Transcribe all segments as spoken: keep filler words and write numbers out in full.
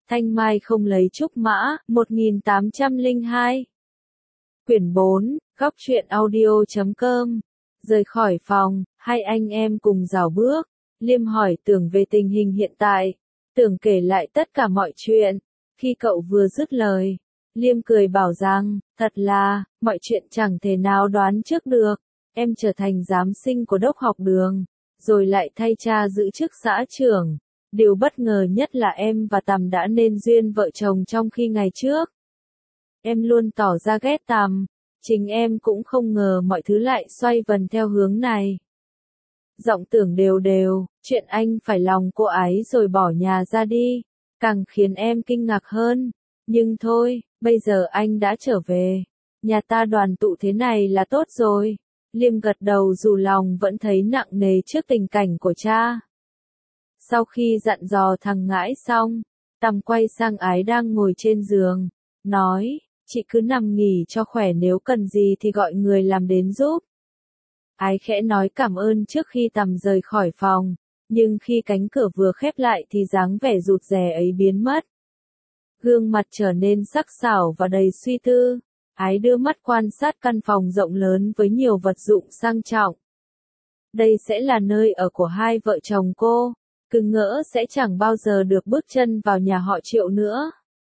Thanh mai không lấy trúc mã, một nghìn tám trăm lẻ hai. Quyển bốn, góc truyện audio chấm com. Rời khỏi phòng, hai anh em cùng rảo bước. Liêm hỏi Tưởng về tình hình hiện tại. Tưởng kể lại tất cả mọi chuyện. Khi cậu vừa dứt lời, Liêm cười bảo rằng, thật là, mọi chuyện chẳng thể nào đoán trước được. Em trở thành giám sinh của đốc học đường, rồi lại thay cha giữ chức xã trưởng. Điều bất ngờ nhất là em và Tằm đã nên duyên vợ chồng trong khi ngày trước. Em luôn tỏ ra ghét Tằm, chính em cũng không ngờ mọi thứ lại xoay vần theo hướng này. Giọng Tưởng đều đều, chuyện anh phải lòng cô ấy rồi bỏ nhà ra đi, càng khiến em kinh ngạc hơn. Nhưng thôi, bây giờ anh đã trở về, nhà ta đoàn tụ thế này là tốt rồi. Liêm gật đầu dù lòng vẫn thấy nặng nề trước tình cảnh của cha. Sau khi dặn dò thằng Ngãi xong, Tằm quay sang Ái đang ngồi trên giường, nói, chị cứ nằm nghỉ cho khỏe, nếu cần gì thì gọi người làm đến giúp. Ái khẽ nói cảm ơn trước khi Tằm rời khỏi phòng, nhưng khi cánh cửa vừa khép lại thì dáng vẻ rụt rè ấy biến mất. Gương mặt trở nên sắc sảo và đầy suy tư. Ái đưa mắt quan sát căn phòng rộng lớn với nhiều vật dụng sang trọng. Đây sẽ là nơi ở của hai vợ chồng cô, cứ ngỡ sẽ chẳng bao giờ được bước chân vào nhà họ Triệu nữa.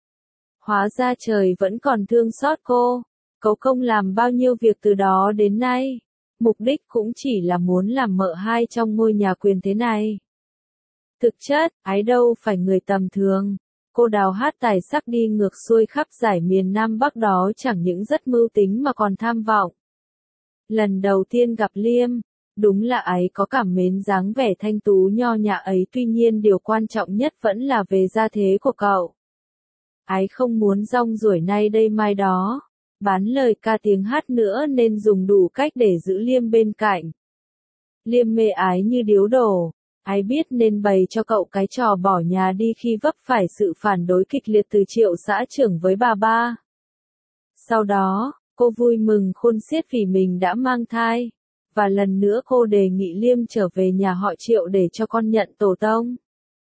Hóa ra trời vẫn còn thương xót cô, cấu công làm bao nhiêu việc từ đó đến nay, mục đích cũng chỉ là muốn làm mợ hai trong ngôi nhà quyền thế này. Thực chất, Ái đâu phải người tầm thường. Cô đào hát tài sắc đi ngược xuôi khắp giải miền Nam Bắc đó chẳng những rất mưu tính mà còn tham vọng. Lần đầu tiên gặp Liêm, đúng là Ái có cảm mến dáng vẻ thanh tú nho nhã ấy, tuy nhiên điều quan trọng nhất vẫn là về gia thế của cậu. Ái không muốn rong ruổi nay đây mai đó, bán lời ca tiếng hát nữa nên dùng đủ cách để giữ Liêm bên cạnh. Liêm mê Ái như điếu đổ. Ái biết nên bày cho cậu cái trò bỏ nhà đi khi vấp phải sự phản đối kịch liệt từ Triệu xã trưởng với bà ba. Sau đó, cô vui mừng khôn xiết vì mình đã mang thai, và lần nữa cô đề nghị Liêm trở về nhà họ Triệu để cho con nhận tổ tông.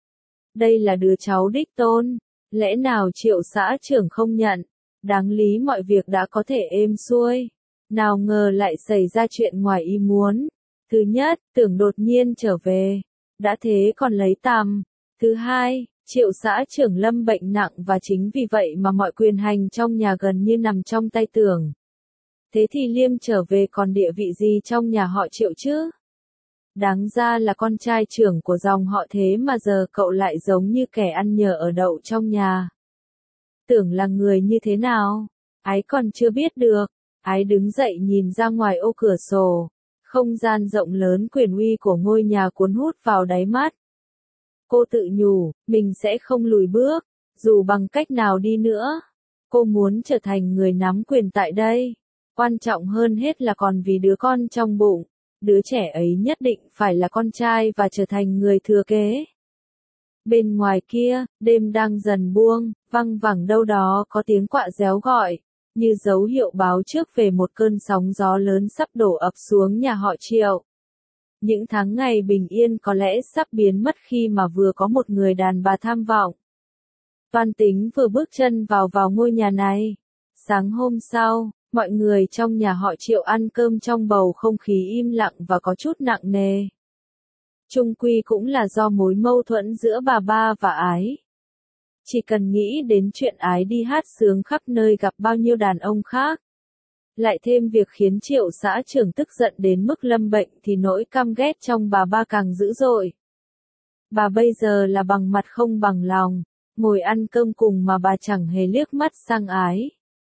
Đây là đứa cháu đích tôn, lẽ nào Triệu xã trưởng không nhận, đáng lý mọi việc đã có thể êm xuôi, nào ngờ lại xảy ra chuyện ngoài ý muốn. Thứ nhất, Tưởng đột nhiên trở về. Đã thế còn lấy Tằm. Thứ hai, Triệu xã trưởng lâm bệnh nặng và chính vì vậy mà mọi quyền hành trong nhà gần như nằm trong tay Tưởng. Thế thì Liêm trở về còn địa vị gì trong nhà họ Triệu chứ? Đáng ra là con trai trưởng của dòng họ, thế mà giờ cậu lại giống như kẻ ăn nhờ ở đậu trong nhà. Tưởng là người như thế nào? Ái còn chưa biết được. Ái đứng dậy nhìn ra ngoài ô cửa sổ. Không gian rộng lớn quyền uy của ngôi nhà cuốn hút vào đáy mắt. Cô tự nhủ, mình sẽ không lùi bước, dù bằng cách nào đi nữa. Cô muốn trở thành người nắm quyền tại đây. Quan trọng hơn hết là còn vì đứa con trong bụng. Đứa trẻ ấy nhất định phải là con trai và trở thành người thừa kế. Bên ngoài kia, đêm đang dần buông, văng vẳng đâu đó có tiếng quạ réo gọi, như dấu hiệu báo trước về một cơn sóng gió lớn sắp đổ ập xuống nhà họ Triệu. Những tháng ngày bình yên có lẽ sắp biến mất khi mà vừa có một người đàn bà tham vọng. Toan Tính vừa bước chân vào vào ngôi nhà này. Sáng hôm sau, mọi người trong nhà họ Triệu ăn cơm trong bầu không khí im lặng và có chút nặng nề. Chung quy cũng là do mối mâu thuẫn giữa bà ba và Ái. Chỉ cần nghĩ đến chuyện Ái đi hát sướng khắp nơi gặp bao nhiêu đàn ông khác. Lại thêm việc khiến Triệu xã trưởng tức giận đến mức lâm bệnh thì nỗi căm ghét trong bà ba càng dữ dội. Bà bây giờ là bằng mặt không bằng lòng, ngồi ăn cơm cùng mà bà chẳng hề liếc mắt sang Ái.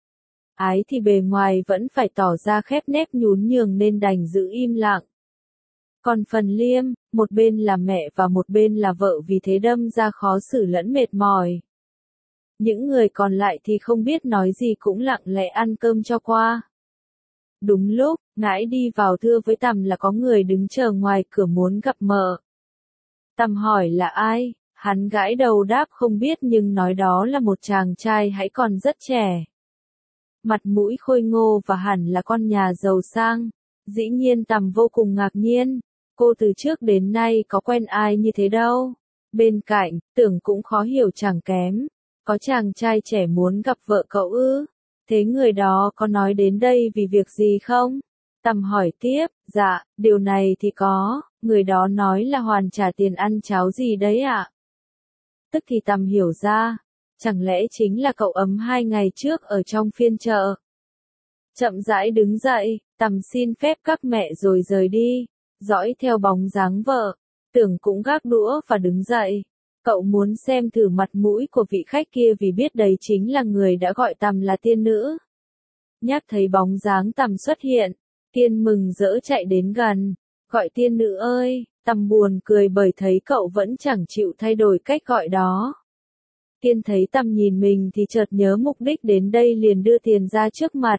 Ái thì bề ngoài vẫn phải tỏ ra khép nép nhún nhường nên đành giữ im lặng. Còn phần Liêm, một bên là mẹ và một bên là vợ, vì thế đâm ra khó xử lẫn mệt mỏi. Những người còn lại thì không biết nói gì cũng lặng lẽ ăn cơm cho qua. Đúng lúc, Ngãi đi vào thưa với Tằm là có người đứng chờ ngoài cửa muốn gặp mợ. Tằm hỏi là ai, hắn gãi đầu đáp không biết nhưng nói đó là một chàng trai hãy còn rất trẻ. Mặt mũi khôi ngô và hẳn là con nhà giàu sang. Dĩ nhiên Tằm vô cùng ngạc nhiên, cô từ trước đến nay có quen ai như thế đâu. Bên cạnh, Tưởng cũng khó hiểu chẳng kém, có chàng trai trẻ muốn gặp vợ cậu ư? Thế người đó có nói đến đây vì việc gì không? Tầm hỏi tiếp, dạ, điều này thì có, người đó nói là hoàn trả tiền ăn cháo gì đấy ạ. Tức thì Tầm hiểu ra, chẳng lẽ chính là cậu ấm hai ngày trước ở trong phiên chợ. Chậm rãi đứng dậy, Tầm xin phép các mẹ rồi rời đi, dõi theo bóng dáng vợ, Tưởng cũng gác đũa và đứng dậy. Cậu muốn xem thử mặt mũi của vị khách kia vì biết đấy chính là người đã gọi Tầm là tiên nữ. Nhát thấy bóng dáng Tầm xuất hiện, Tiên mừng rỡ chạy đến gần, gọi tiên nữ ơi, Tầm buồn cười bởi thấy cậu vẫn chẳng chịu thay đổi cách gọi đó. Tiên thấy Tầm nhìn mình thì chợt nhớ mục đích đến đây liền đưa tiền ra trước mặt.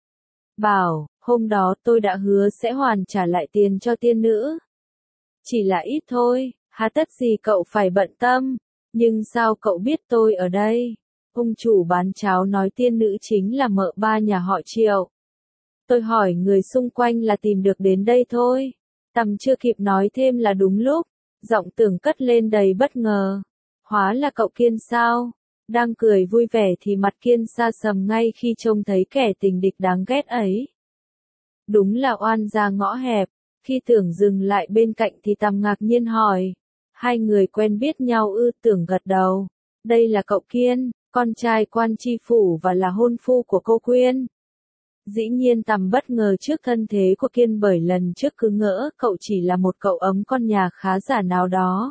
Bảo, hôm đó tôi đã hứa sẽ hoàn trả lại tiền cho tiên nữ. Chỉ là ít thôi, hà tất gì cậu phải bận tâm, nhưng sao cậu biết tôi ở đây? Ông chủ bán cháo nói tiên nữ chính là mợ ba nhà họ Triệu. Tôi hỏi người xung quanh là tìm được đến đây thôi. Tầm chưa kịp nói thêm là đúng lúc, giọng Tưởng cất lên đầy bất ngờ. Hóa là cậu Kiên sao? Đang cười vui vẻ thì mặt Kiên sa sầm ngay khi trông thấy kẻ tình địch đáng ghét ấy. Đúng là oan gia ngõ hẹp. Khi Tưởng dừng lại bên cạnh thì Tầm ngạc nhiên hỏi. Hai người quen biết nhau ư? Tưởng gật đầu. Đây là cậu Kiên, con trai quan tri phủ và là hôn phu của cô Quyên. Dĩ nhiên Tầm bất ngờ trước thân thế của Kiên bởi lần trước cứ ngỡ cậu chỉ là một cậu ấm con nhà khá giả nào đó.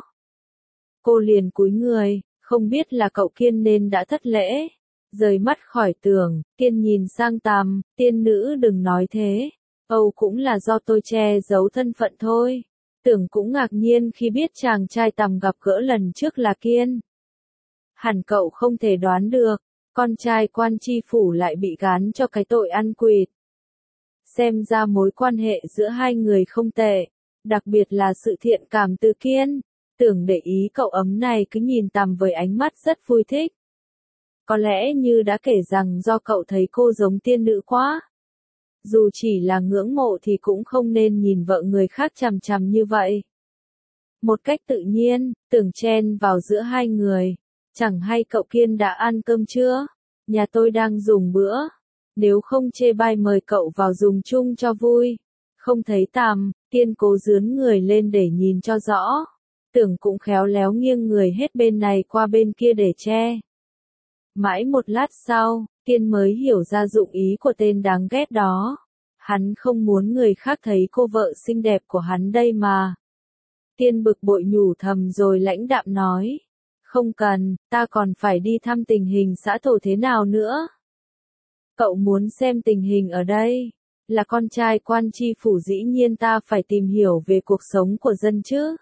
Cô liền cúi người, không biết là cậu Kiên nên đã thất lễ. Rời mắt khỏi Tưởng, Kiên nhìn sang Tầm, tiên nữ đừng nói thế. Âu cũng là do tôi che giấu thân phận thôi. Tưởng cũng ngạc nhiên khi biết chàng trai Tầm gặp gỡ lần trước là Kiên. Hẳn cậu không thể đoán được, con trai quan tri phủ lại bị gán cho cái tội ăn quỵt. Xem ra mối quan hệ giữa hai người không tệ, đặc biệt là sự thiện cảm từ Kiên. Tưởng để ý cậu ấm này cứ nhìn Tầm với ánh mắt rất vui thích. Có lẽ như đã kể rằng do cậu thấy cô giống tiên nữ quá. Dù chỉ là ngưỡng mộ thì cũng không nên nhìn vợ người khác chằm chằm như vậy. Một cách tự nhiên, Tưởng chen vào giữa hai người. Chẳng hay cậu Kiên đã ăn cơm chưa? Nhà tôi đang dùng bữa. Nếu không chê bai mời cậu vào dùng chung cho vui. Không thấy Tầm, Kiên cố dướn người lên để nhìn cho rõ. Tưởng cũng khéo léo nghiêng người hết bên này qua bên kia để che. Mãi một lát sau, Kiên mới hiểu ra dụng ý của tên đáng ghét đó. Hắn không muốn người khác thấy cô vợ xinh đẹp của hắn đây mà. Kiên bực bội nhủ thầm rồi lãnh đạm nói. Không cần, ta còn phải đi thăm tình hình xã thổ thế nào nữa. Cậu muốn xem tình hình ở đây. Là con trai quan tri phủ dĩ nhiên ta phải tìm hiểu về cuộc sống của dân chứ.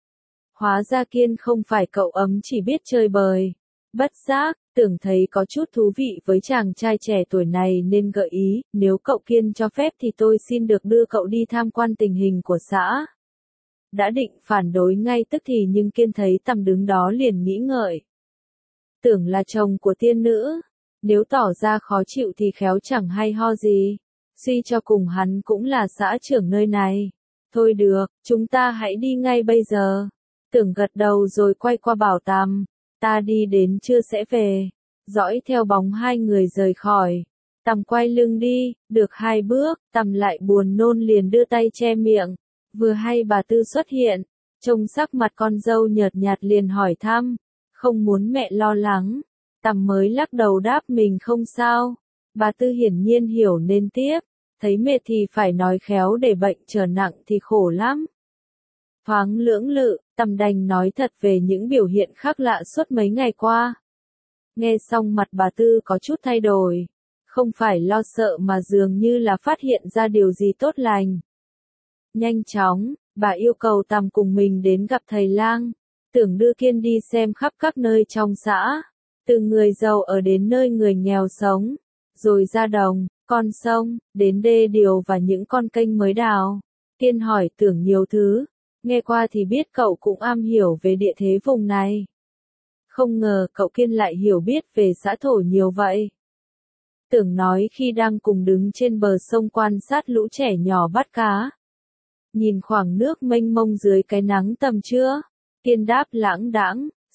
Hóa ra Kiên không phải cậu ấm chỉ biết chơi bời. Bất giác, Tưởng thấy có chút thú vị với chàng trai trẻ tuổi này nên gợi ý, nếu cậu Kiên cho phép thì tôi xin được đưa cậu đi tham quan tình hình của xã. Đã định phản đối ngay tức thì nhưng Kiên thấy Tầm đứng đó liền nghĩ ngợi. Tưởng là chồng của tiên nữ, nếu tỏ ra khó chịu thì khéo chẳng hay ho gì. Suy cho cùng hắn cũng là xã trưởng nơi này. Thôi được, chúng ta hãy đi ngay bây giờ. Tưởng gật đầu rồi quay qua bảo Tầm. Ta đi đến trưa sẽ về. Dõi theo bóng hai người rời khỏi. Tầm quay lưng đi, được hai bước, Tầm lại buồn nôn liền đưa tay che miệng. Vừa hay bà Tư xuất hiện, trông sắc mặt con dâu nhợt nhạt liền hỏi thăm. Không muốn mẹ lo lắng. Tầm mới lắc đầu đáp mình không sao. Bà Tư hiển nhiên hiểu nên tiếp. Thấy mệt thì phải nói khéo để bệnh trở nặng thì khổ lắm. Thoáng lưỡng lự, Tầm đành nói thật về những biểu hiện khác lạ suốt mấy ngày qua. Nghe xong mặt bà Tư có chút thay đổi. Không phải lo sợ mà dường như là phát hiện ra điều gì tốt lành. Nhanh chóng, bà yêu cầu Tầm cùng mình đến gặp thầy lang. Tưởng đưa Kiên đi xem khắp các nơi trong xã. Từ người giàu ở đến nơi người nghèo sống. Rồi ra đồng, con sông, đến đê điều và những con kênh mới đào. Kiên hỏi Tưởng nhiều thứ. Nghe qua thì biết cậu cũng am hiểu về địa thế vùng này. Không ngờ cậu Kiên lại hiểu biết về xã thổ nhiều vậy. Tưởng nói khi đang cùng đứng trên bờ sông quan sát lũ trẻ nhỏ bắt cá. Nhìn khoảng nước mênh mông dưới cái nắng tầm trưa. Kiên đáp lãng đãng,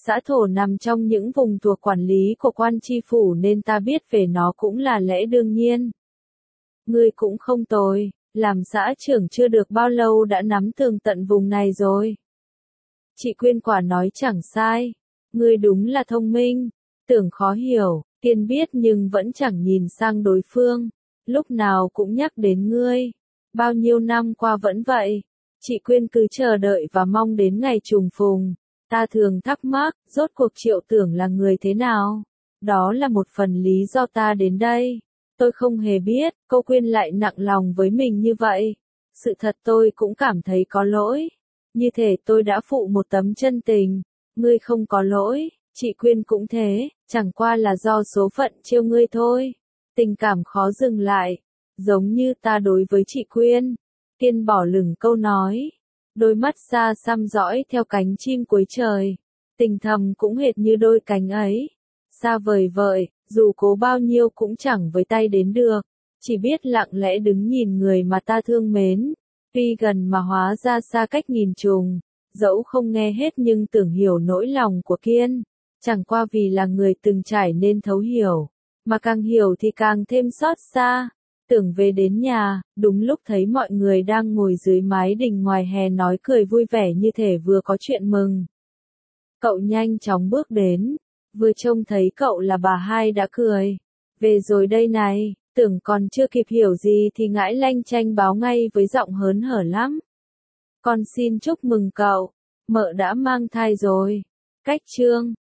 Xã Thổ nằm trong những vùng thuộc quản lý của quan tri phủ nên ta biết về nó cũng là lẽ đương nhiên. Ngươi cũng không tồi, làm xã trưởng chưa được bao lâu đã nắm tường tận vùng này rồi. Chị Quyên quả nói chẳng sai, ngươi đúng là thông minh, tưởng khó hiểu, Tiên biết nhưng vẫn chẳng nhìn sang đối phương, lúc nào cũng nhắc đến ngươi. Bao nhiêu năm qua vẫn vậy, chị Quyên cứ chờ đợi và mong đến ngày trùng phùng. Ta thường thắc mắc, rốt cuộc Triệu Tưởng là người thế nào? Đó là một phần lý do ta đến đây. Tôi không hề biết, cô Quyên lại nặng lòng với mình như vậy. Sự thật tôi cũng cảm thấy có lỗi. Như thể tôi đã phụ một tấm chân tình. Ngươi không có lỗi, chị Quyên cũng thế, chẳng qua là do số phận trêu ngươi thôi. Tình cảm khó dừng lại, giống như ta đối với chị Quyên. Tiên bỏ lửng câu nói. Đôi mắt xa xăm dõi theo cánh chim cuối trời. Tình thầm cũng hệt như đôi cánh ấy. Xa vời vợi, dù cố bao nhiêu cũng chẳng với tay đến được. Chỉ biết lặng lẽ đứng nhìn người mà ta thương mến. Tuy gần mà hóa ra xa cách nghìn trùng. Dẫu không nghe hết nhưng tưởng hiểu nỗi lòng của Kiên. Chẳng qua vì là người từng trải nên thấu hiểu. Mà càng hiểu thì càng thêm xót xa. Tưởng về đến nhà, đúng lúc thấy mọi người đang ngồi dưới mái đình ngoài hè nói cười vui vẻ như thể vừa có chuyện mừng. Cậu nhanh chóng bước đến, vừa trông thấy cậu là bà hai đã cười. Về rồi đây này, tưởng còn chưa kịp hiểu gì thì ngãi lanh chanh báo ngay với giọng hớn hở lắm. Con xin chúc mừng cậu, mợ đã mang thai rồi. Cách chương